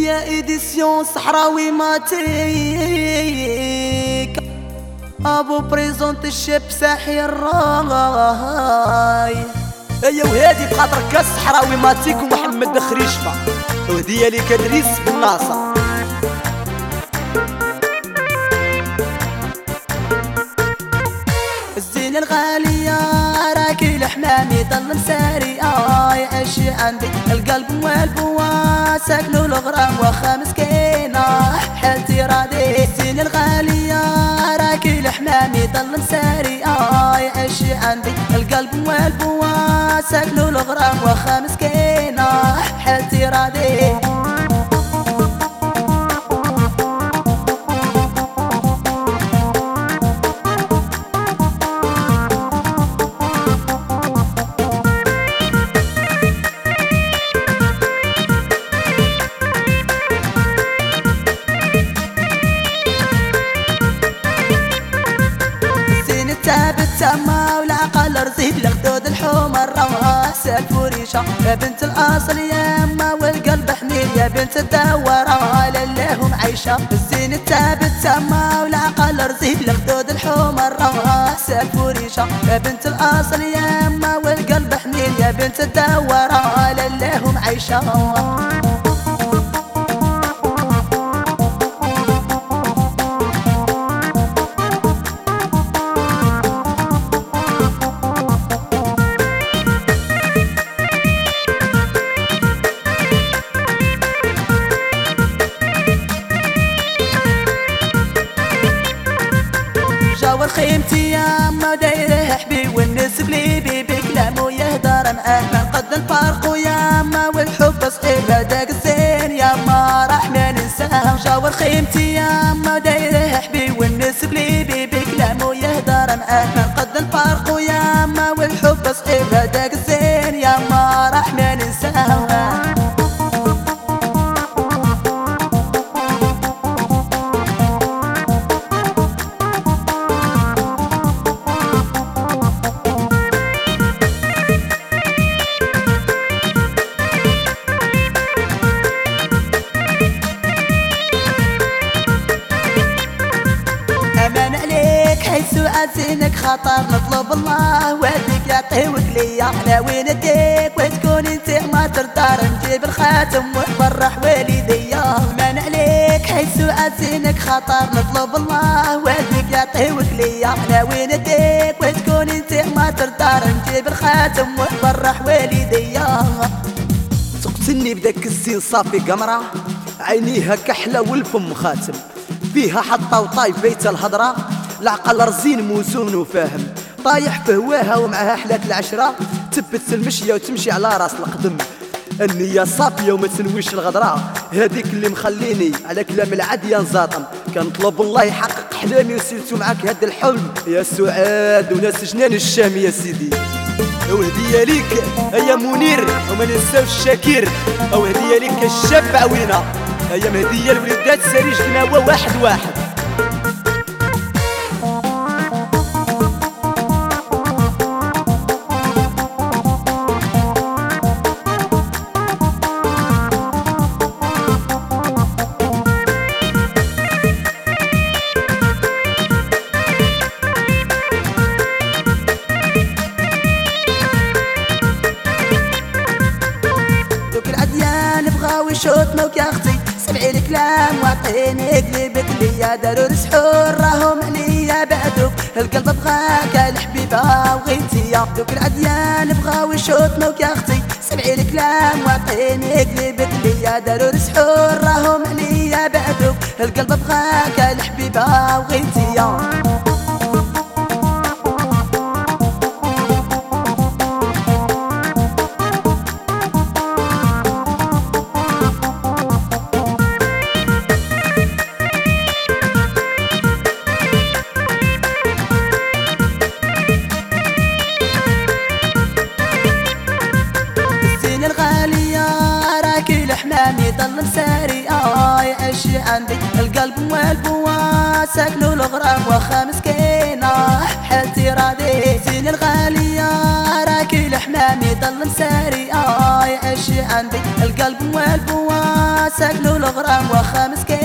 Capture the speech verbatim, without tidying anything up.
يا إيديسيون صحراوي ماتيك ابو بريزونت الشاب ساحي الراي. ايا وهادي بخاطرك الصحراوي ماتيك ومحمد خريشفة وهدية ليك ادريس بالناصر. الزينة الغالية راكي الحمامي ضل مساري اي اشي عندي القلب والبوا ساكنو الغرام واخا مسكينة حالتي راضي. الزينة الغالية راكي الحمامي ضل مساري اي اشي عندي القلب والبوا ساكنو الغرام واخا مسكينة حالتي راضي. تابت تما والعقل رزيد الخدود الحمر راس الفريشة يا بنت الأصل ياما والقلب حنين يا بنت الدورة للهم عايشة. الزين تابت تما والعقل رزيد الخدود الحمر راس الفريشة يا بنت الأصل ياما والقلب حنين يا بنت الدورة للهم عايشة. جاور خيمتي ياما دايره حبي والناس بليبي بكلامو يهدر معاه ما قد الفرق وياما والحب صغير هداك الزين ياما راح ما ننساه. جاور خيمتي ياما دايره حبي والناس بليبي بكلامو يهدر معاه ما قد الفرق وياما والحب صغير هداك الزين ياما راح ما ننساه. حيث عزينك خطر نطلب الله واديك يعطيوك ليا ناوي نديك وتكون انت ما تردار نجيب الخاتم ونفرح والديا. من عليك حيث عزينك خطر نطلب الله واديك يعطيوك ليا ناوي نديك وتكون انت ما تردار نجيب الخاتم ونفرح والديا. تقتلني بداك الزين صافي قمرة عينيها كحلة والفم خاتم فيها حطة وطايف بيت الهضرة العقل رزين موزون وفاهم طايح في هواها ومعها حلات العشرة تبت المشية وتمشي على راس القدم. النية صافية وما تنويش الغدرة هذيك اللي مخليني على كلام العادية نزاطم. كنطلب الله يحقق احلامي وسيرتو معاك هاد الحلم يا سعاد وناس جنان الشام يا سيدي. وهدية ليك يا منير وما ننساوش شاكير وهدية ليك الشاب عوينة يا مهدية الوليدات سريج قناوة واحد واحد. بغاو يشوطنوك يا اختي سمعي الكلام واعطيني قلبك ليا داروا السحور راهم عليا بعدوك القلب بغاك الحبيبه وغيتيا. دوك العديان بغاو يشوطنوك يا اختي سمعي الكلام واعطيني قلبك ليا داروا السحور راهم عليا بعدوك القلب بغاك الحبيبه وغيتيا. الحمامي ضل مساري اي اشي عندي القلب والبوا ساكنو الغرام واخا مسكينة حالتي راضي. زين الغالية راكي الحمامي ضل مساري اي اشي عندي القلب والبوا ساكنو الغرام مغرم واخا مسكين